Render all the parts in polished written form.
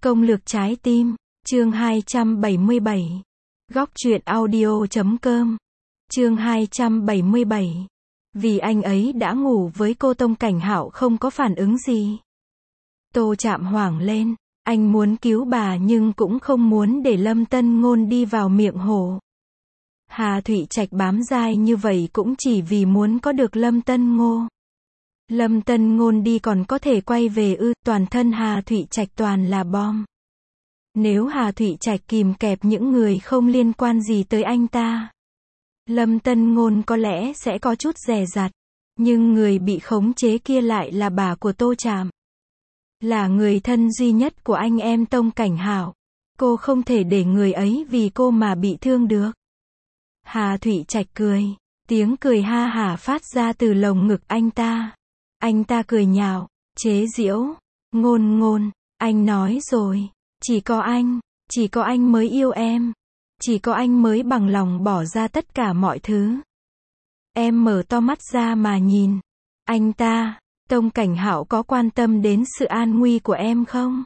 Công lược trái tim, chương 277. Góc truyện audio.com. Chương 277. Vì anh ấy đã ngủ với cô, Tông Cảnh Hạo không có phản ứng gì. Tô Trạm hoảng lên, anh muốn cứu bà nhưng cũng không muốn để Lâm Tân Ngôn đi vào miệng hổ. Hà Thụy Trạch bám dai như vậy cũng chỉ vì muốn có được Lâm Tân Ngô. Lâm Tân Ngôn đi còn có thể quay về ư? Toàn thân Hà Thụy Trạch toàn là bom. Nếu Hà Thụy Trạch kìm kẹp những người không liên quan gì tới anh ta, Lâm Tân Ngôn có lẽ sẽ có chút dè dặt. Nhưng người bị khống chế kia lại là bà của Tô Trạm. Là người thân duy nhất của anh em Tông Cảnh Hạo. Cô không thể để người ấy vì cô mà bị thương được. Hà Thụy Trạch cười. Tiếng cười ha hả phát ra từ lồng ngực anh ta. Anh ta cười nhạo, chế giễu. Ngôn Ngôn, anh nói rồi. Chỉ có anh mới yêu em. Chỉ có anh mới bằng lòng bỏ ra tất cả mọi thứ. Em mở to mắt ra mà nhìn. Anh ta, Tông Cảnh Hạo có quan tâm đến sự an nguy của em không?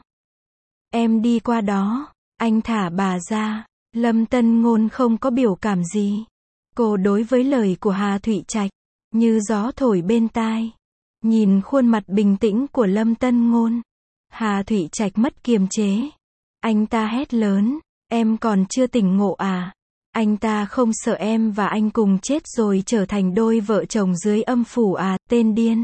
Em đi qua đó, anh thả bà ra. Lâm Tân Ngôn không có biểu cảm gì. Cô đối với lời của Hà Thụy Trạch như gió thổi bên tai. Nhìn khuôn mặt bình tĩnh của Lâm Tân Ngôn, Hà Thụy Trạch mất kiềm chế. Anh ta hét lớn, em còn chưa tỉnh ngộ à? Anh ta không sợ em và anh cùng chết rồi trở thành đôi vợ chồng dưới âm phủ à, tên điên.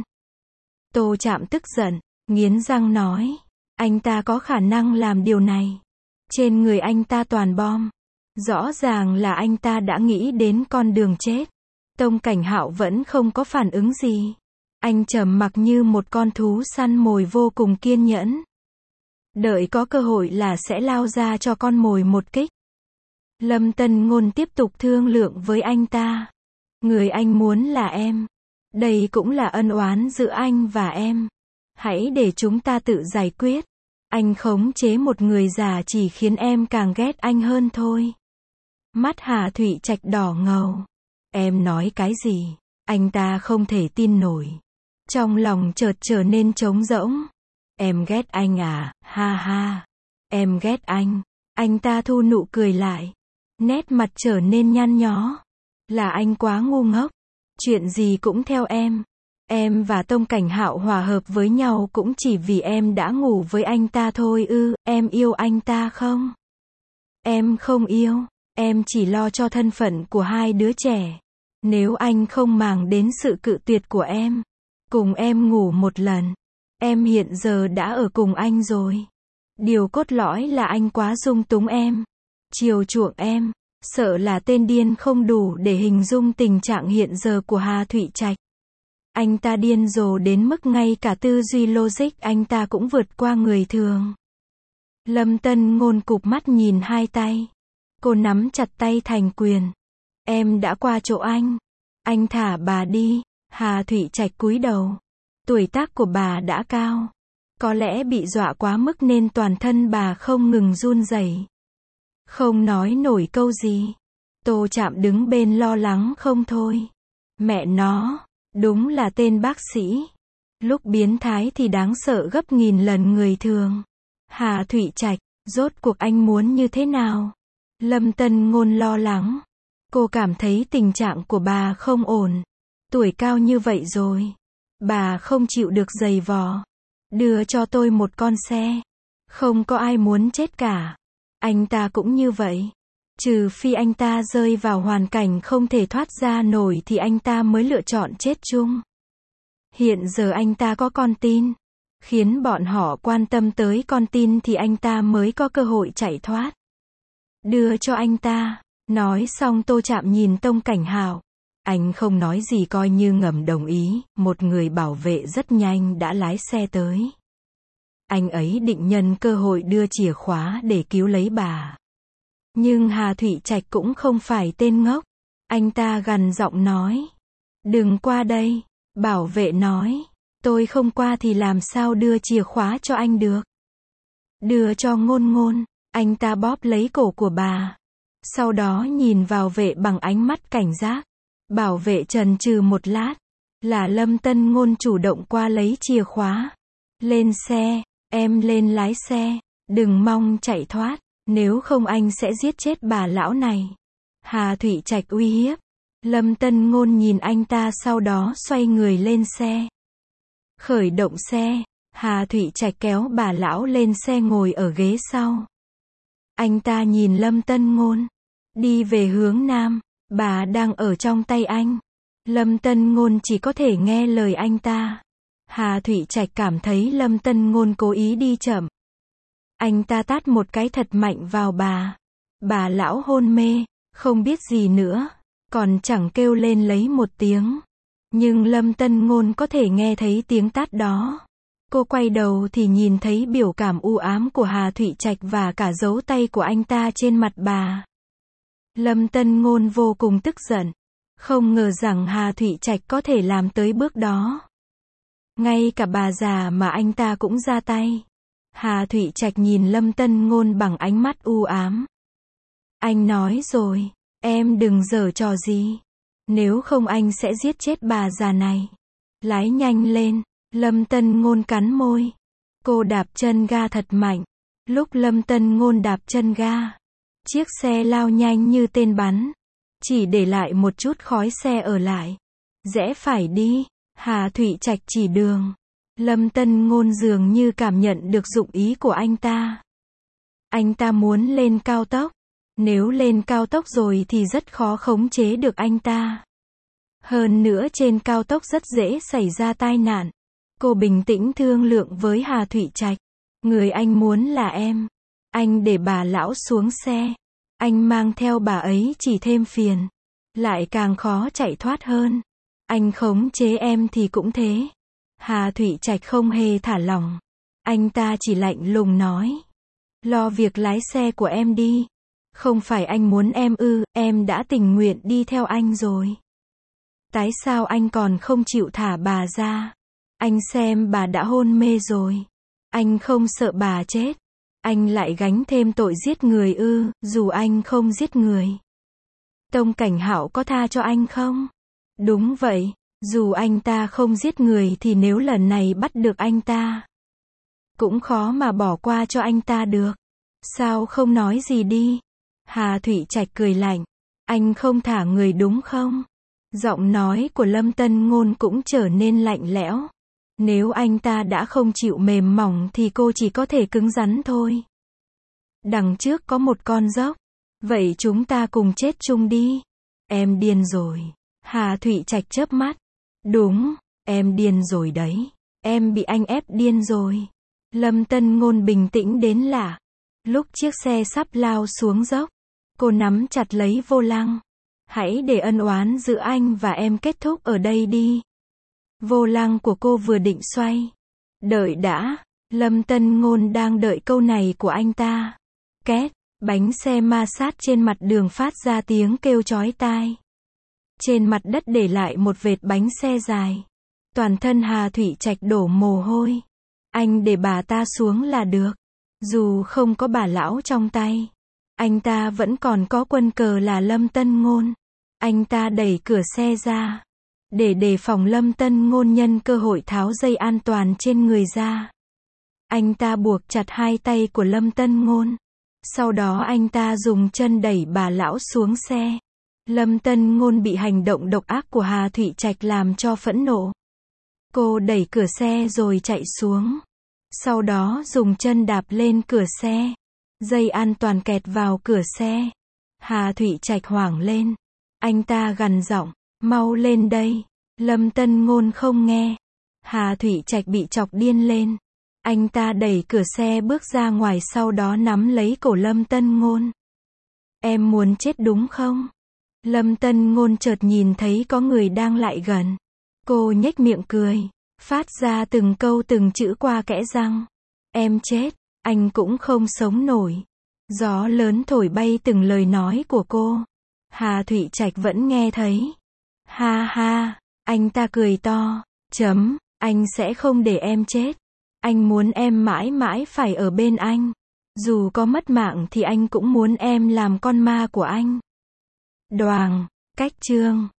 Tô Trạm tức giận, nghiến răng nói, anh ta có khả năng làm điều này. Trên người anh ta toàn bom. Rõ ràng là anh ta đã nghĩ đến con đường chết. Tông Cảnh Hạo vẫn không có phản ứng gì. Anh trầm mặc như một con thú săn mồi vô cùng kiên nhẫn. Đợi có cơ hội là sẽ lao ra cho con mồi một kích. Lâm Tân Ngôn tiếp tục thương lượng với anh ta. Người anh muốn là em. Đây cũng là ân oán giữa anh và em. Hãy để chúng ta tự giải quyết. Anh khống chế một người già chỉ khiến em càng ghét anh hơn thôi. Mắt Hà Thụy Trạch đỏ ngầu. Em nói cái gì? Anh ta không thể tin nổi. Trong lòng chợt trở nên trống rỗng. Em ghét anh à, ha ha. Em ghét anh. Anh ta thu nụ cười lại. Nét mặt trở nên nhăn nhó. Là anh quá ngu ngốc. Chuyện gì cũng theo em. Em và Tông Cảnh Hạo hòa hợp với nhau cũng chỉ vì em đã ngủ với anh ta thôi ư? Em yêu anh ta không? Em không yêu. Em chỉ lo cho thân phận của hai đứa trẻ. Nếu anh không màng đến sự cự tuyệt của em, cùng em ngủ một lần, em hiện giờ đã ở cùng anh rồi. Điều cốt lõi là anh quá dung túng em, chiều chuộng em. Sợ là tên điên không đủ để hình dung tình trạng hiện giờ của Hà Thụy Trạch. Anh ta điên rồ đến mức ngay cả tư duy logic anh ta cũng vượt qua người thường. Lâm Tân Ngôn cụp mắt nhìn hai tay. Cô nắm chặt tay thành quyền. Em đã qua chỗ anh thả bà đi. Hà Thụy Trạch cúi đầu. Tuổi tác của bà đã cao. Có lẽ bị dọa quá mức nên toàn thân bà không ngừng run rẩy. Không nói nổi câu gì. Tô Trạm đứng bên lo lắng không thôi. Mẹ nó, đúng là tên bác sĩ. Lúc biến thái thì đáng sợ gấp nghìn lần người thường. Hà Thụy Trạch, rốt cuộc anh muốn như thế nào? Lâm Tân Ngôn lo lắng. Cô cảm thấy tình trạng của bà không ổn. Tuổi cao như vậy rồi. Bà không chịu được giày vò. Đưa cho tôi một con xe. Không có ai muốn chết cả. Anh ta cũng như vậy. Trừ phi anh ta rơi vào hoàn cảnh không thể thoát ra nổi thì anh ta mới lựa chọn chết chung. Hiện giờ anh ta có con tin. Khiến bọn họ quan tâm tới con tin thì anh ta mới có cơ hội chạy thoát. Đưa cho anh ta. Nói xong Tô Trạm nhìn Tông Cảnh Hạo. Anh không nói gì coi như ngầm đồng ý. Một người bảo vệ rất nhanh đã lái xe tới. Anh ấy định nhân cơ hội đưa chìa khóa để cứu lấy bà. Nhưng Hà Thụy Trạch cũng không phải tên ngốc. Anh ta gằn giọng nói. Đừng qua đây. Bảo vệ nói. Tôi không qua thì làm sao đưa chìa khóa cho anh được. Đưa cho Ngôn Ngôn. Anh ta bóp lấy cổ của bà. Sau đó nhìn vào vệ bằng ánh mắt cảnh giác. Bảo vệ chần chừ một lát. Là Lâm Tân Ngôn chủ động qua lấy chìa khóa. Lên xe. Em lên lái xe. Đừng mong chạy thoát, nếu không anh sẽ giết chết bà lão này. Hà Thụy Trạch uy hiếp. Lâm Tân Ngôn nhìn anh ta sau đó xoay người lên xe. Khởi động xe, Hà Thụy Trạch kéo bà lão lên xe ngồi ở ghế sau. Anh ta nhìn Lâm Tân Ngôn. Đi về hướng nam, bà đang ở trong tay anh. Lâm Tân Ngôn chỉ có thể nghe lời anh ta. Hà Thụy Trạch cảm thấy Lâm Tân Ngôn cố ý đi chậm. Anh ta tát một cái thật mạnh vào bà. Bà lão hôn mê, không biết gì nữa, còn chẳng kêu lên lấy một tiếng. Nhưng Lâm Tân Ngôn có thể nghe thấy tiếng tát đó. Cô quay đầu thì nhìn thấy biểu cảm u ám của Hà Thụy Trạch và cả dấu tay của anh ta trên mặt bà. Lâm Tân Ngôn vô cùng tức giận. Không ngờ rằng Hà Thụy Trạch có thể làm tới bước đó. Ngay cả bà già mà anh ta cũng ra tay. Hà Thụy Trạch nhìn Lâm Tân Ngôn bằng ánh mắt u ám. Anh nói rồi, em đừng giở trò gì. Nếu không anh sẽ giết chết bà già này. Lái nhanh lên. Lâm Tân Ngôn cắn môi. Cô đạp chân ga thật mạnh. Lúc Lâm Tân Ngôn đạp chân ga, chiếc xe lao nhanh như tên bắn. Chỉ để lại một chút khói xe ở lại. Rẽ phải đi. Hà Thụy Trạch chỉ đường. Lâm Tân Ngôn dường như cảm nhận được dụng ý của anh ta. Anh ta muốn lên cao tốc. Nếu lên cao tốc rồi thì rất khó khống chế được anh ta. Hơn nữa trên cao tốc rất dễ xảy ra tai nạn. Cô bình tĩnh thương lượng với Hà Thụy Trạch. Người anh muốn là em. Anh để bà lão xuống xe. Anh mang theo bà ấy chỉ thêm phiền. Lại càng khó chạy thoát hơn. Anh khống chế em thì cũng thế. Hà Thụy Trạch không hề thả lỏng. Anh ta chỉ lạnh lùng nói. Lo việc lái xe của em đi. Không phải anh muốn em ư, em đã tình nguyện đi theo anh rồi. Tại sao anh còn không chịu thả bà ra? Anh xem bà đã hôn mê rồi. Anh không sợ bà chết. Anh lại gánh thêm tội giết người ư, dù anh không giết người. Tông Cảnh Hạo có tha cho anh không? Đúng vậy, dù anh ta không giết người thì nếu lần này bắt được anh ta, cũng khó mà bỏ qua cho anh ta được. Sao không nói gì đi? Hà Thụy Trạch cười lạnh. Anh không thả người đúng không? Giọng nói của Lâm Tân Ngôn cũng trở nên lạnh lẽo. Nếu anh ta đã không chịu mềm mỏng thì cô chỉ có thể cứng rắn thôi. Đằng trước có một con dốc. Vậy chúng ta cùng chết chung đi. Em điên rồi. Hà Thụy Trạch chớp mắt. Đúng, em điên rồi đấy. Em bị anh ép điên rồi. Lâm Tân Ngôn bình tĩnh đến lạ. Lúc chiếc xe sắp lao xuống dốc, cô nắm chặt lấy vô lăng. Hãy để ân oán giữa anh và em kết thúc ở đây đi. Vô lăng của cô vừa định xoay. Đợi đã. Lâm Tân Ngôn đang đợi câu này của anh ta. Két, bánh xe ma sát trên mặt đường phát ra tiếng kêu chói tai. Trên mặt đất để lại một vệt bánh xe dài. Toàn thân Hà Thụy Trạch đổ mồ hôi. Anh để bà ta xuống là được. Dù không có bà lão trong tay, anh ta vẫn còn có quân cờ là Lâm Tân Ngôn. Anh ta đẩy cửa xe ra. Để đề phòng Lâm Tân Ngôn nhân cơ hội tháo dây an toàn trên người ra. Anh ta buộc chặt hai tay của Lâm Tân Ngôn. Sau đó anh ta dùng chân đẩy bà lão xuống xe. Lâm Tân Ngôn bị hành động độc ác của Hà Thụy Trạch làm cho phẫn nộ. Cô đẩy cửa xe rồi chạy xuống. Sau đó dùng chân đạp lên cửa xe. Dây an toàn kẹt vào cửa xe. Hà Thụy Trạch hoảng lên. Anh ta gằn giọng, mau lên đây. Lâm Tân Ngôn không nghe. Hà Thụy Trạch bị chọc điên lên. Anh ta đẩy cửa xe bước ra ngoài, sau đó nắm lấy cổ Lâm Tân Ngôn. Em muốn chết đúng không? Lâm Tân Ngôn chợt nhìn thấy có người đang lại gần. Cô nhếch miệng cười, phát ra từng câu từng chữ qua kẽ răng. Em chết, anh cũng không sống nổi. Gió lớn thổi bay từng lời nói của cô. Hà Thụy Trạch vẫn nghe thấy. Ha ha, anh ta cười to. Anh sẽ không để em chết. Anh muốn em mãi mãi phải ở bên anh. Dù có mất mạng thì anh cũng muốn em làm con ma của anh. Đoàng, cách chương.